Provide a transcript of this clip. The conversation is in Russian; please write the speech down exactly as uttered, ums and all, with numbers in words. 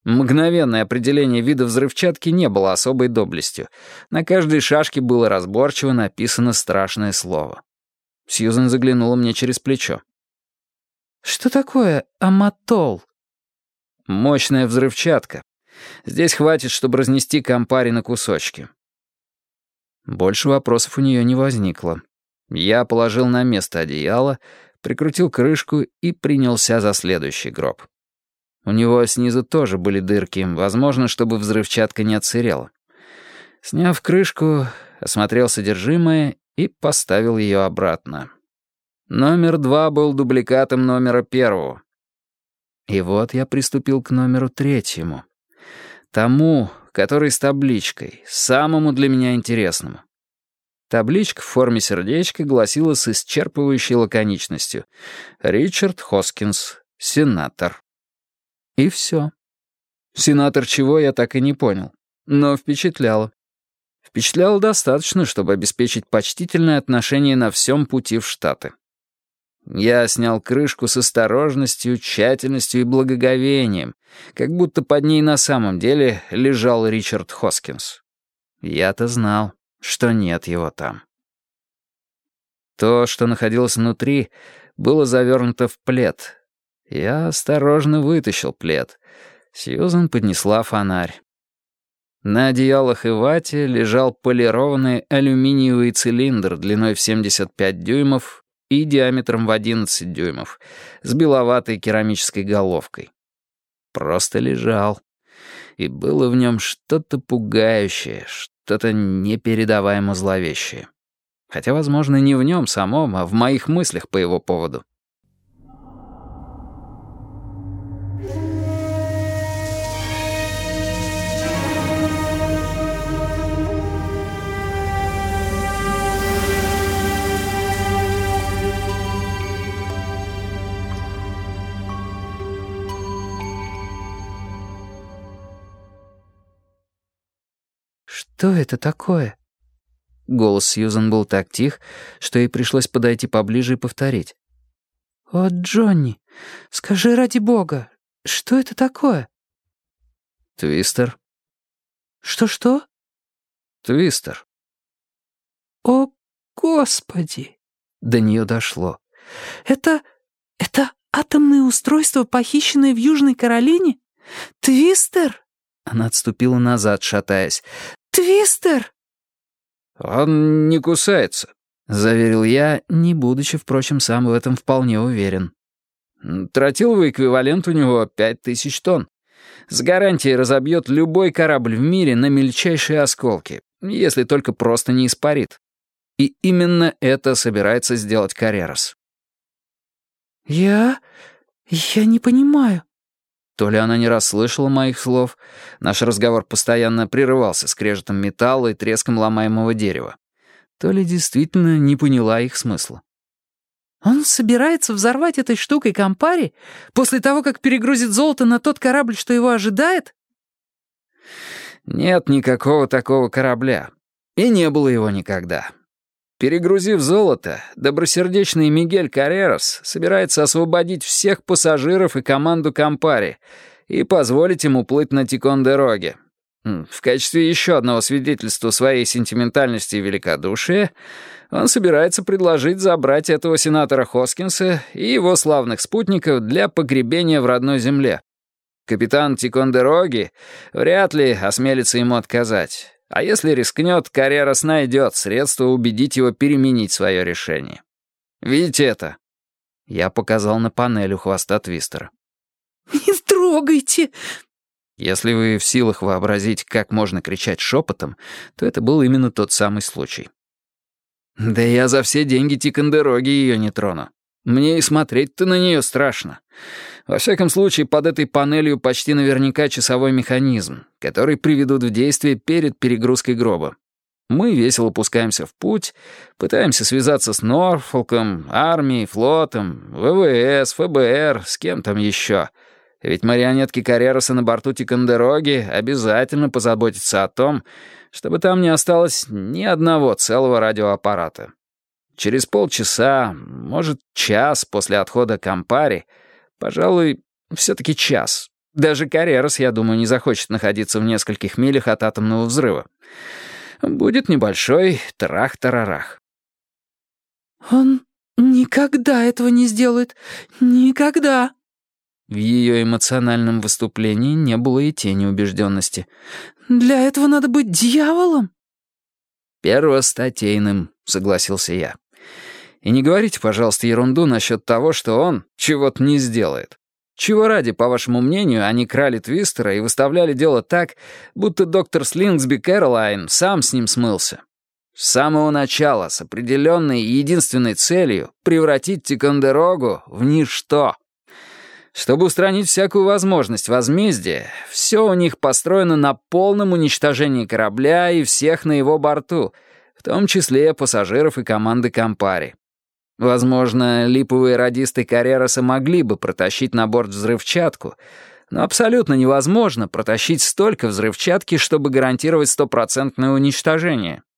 Мгновенное определение вида взрывчатки не было особой доблестью. На каждой шашке было разборчиво написано страшное слово. Сьюзен заглянула мне через плечо. «Что такое аматол?» «Мощная взрывчатка. Здесь хватит, чтобы разнести Кампари на кусочки». Больше вопросов у нее не возникло. Я положил на место одеяло, прикрутил крышку и принялся за следующий гроб. У него снизу тоже были дырки, возможно, чтобы взрывчатка не отсырела. Сняв крышку, осмотрел содержимое и поставил ее обратно. Номер два был дубликатом номера первого. И вот я приступил к номеру третьему. Тому, который с табличкой, самому для меня интересному. Табличка в форме сердечка гласила с исчерпывающей лаконичностью: «Ричард Хоскинс, сенатор». И все. Сенатор чего, я так и не понял. Но впечатляло. Впечатляло достаточно, чтобы обеспечить почтительное отношение на всем пути в Штаты. Я снял крышку с осторожностью, тщательностью и благоговением, как будто под ней на самом деле лежал Ричард Хоскинс. Я-то знал, что нет его там. То, что находилось внутри, было завернуто в плед. Я осторожно вытащил плед. Сьюзен поднесла фонарь. На одеялах и вате лежал полированный алюминиевый цилиндр длиной в семьдесят пять дюймов и диаметром в одиннадцать дюймов, с беловатой керамической головкой. Просто лежал. И было в нем что-то пугающее, что-то непередаваемо зловещее. Хотя, возможно, не в нем самом, а в моих мыслях по его поводу. «Что это такое?» Голос Сьюзен был так тих, что ей пришлось подойти поближе и повторить. «О, Джонни, скажи ради бога, что это такое?» «Твистер». «Что-что?» «Твистер». «О, Господи!» До нее дошло. «Это... это атомное устройство, похищенное в Южной Каролине? Твистер?» Она отступила назад, шатаясь. «Твистер!» «Он не кусается», — заверил я, не будучи, впрочем, сам в этом вполне уверен. «Тротиловый эквивалент у него пять тысяч тонн. С гарантией разобьет любой корабль в мире на мельчайшие осколки, если только просто не испарит. И именно это собирается сделать Каррерас». «Я... я не понимаю». То ли она не расслышала моих слов, наш разговор постоянно прерывался скрежетом металла и треском ломаемого дерева, то ли действительно не поняла их смысла. «Он собирается взорвать этой штукой Кампари после того, как перегрузит золото на тот корабль, что его ожидает?» «Нет никакого такого корабля. И не было его никогда. Перегрузив золото, добросердечный Мигель Каррерас собирается освободить всех пассажиров и команду Кампари и позволить им уплыть на Тикондероге. В качестве еще одного свидетельства своей сентиментальности и великодушия он собирается предложить забрать этого сенатора Хоскинса и его славных спутников для погребения в родной земле. Капитан Тикондероги вряд ли осмелится ему отказать. А если рискнет, Каррерас найдет средства убедить его переменить свое решение. Видите это?» Я показал на панель у хвоста Твистера. «Не трогайте!» Если вы в силах вообразить, как можно кричать шепотом, то это был именно тот самый случай. «Да я за все деньги Тикондероги ее не трону. Мне и смотреть-то на нее страшно. Во всяком случае, под этой панелью почти наверняка часовой механизм, который приведут в действие перед перегрузкой гроба. Мы весело пускаемся в путь, пытаемся связаться с Норфолком, армией, флотом, ВВС, ФБР, с кем там еще. Ведь марионетки Каррераса на борту Тикондероги обязательно позаботятся о том, чтобы там не осталось ни одного целого радиоаппарата. Через полчаса, может, час после отхода Кампари, пожалуй, все-таки час, Даже Каррерас, я думаю, не захочет находиться в нескольких милях от атомного взрыва. Будет небольшой трах-тарарах. «Он никогда этого не сделает. Никогда!» В ее эмоциональном выступлении не было и тени убежденности. «Для этого надо быть дьяволом?» «Первостатейным», — согласился я. «И не говорите, пожалуйста, ерунду насчет того, что он чего-то не сделает. Чего ради, по вашему мнению, они крали Твистера и выставляли дело так, будто доктор Слингсби Кэролайн сам с ним смылся? С самого начала, с определенной и единственной целью превратить Тикондерогу в ничто. Чтобы устранить всякую возможность возмездия, все у них построено на полном уничтожении корабля и всех на его борту, в том числе пассажиров и команды Кампари. Возможно, липовые радисты Каррераса могли бы протащить на борт взрывчатку, но абсолютно невозможно протащить столько взрывчатки, чтобы гарантировать стопроцентное уничтожение.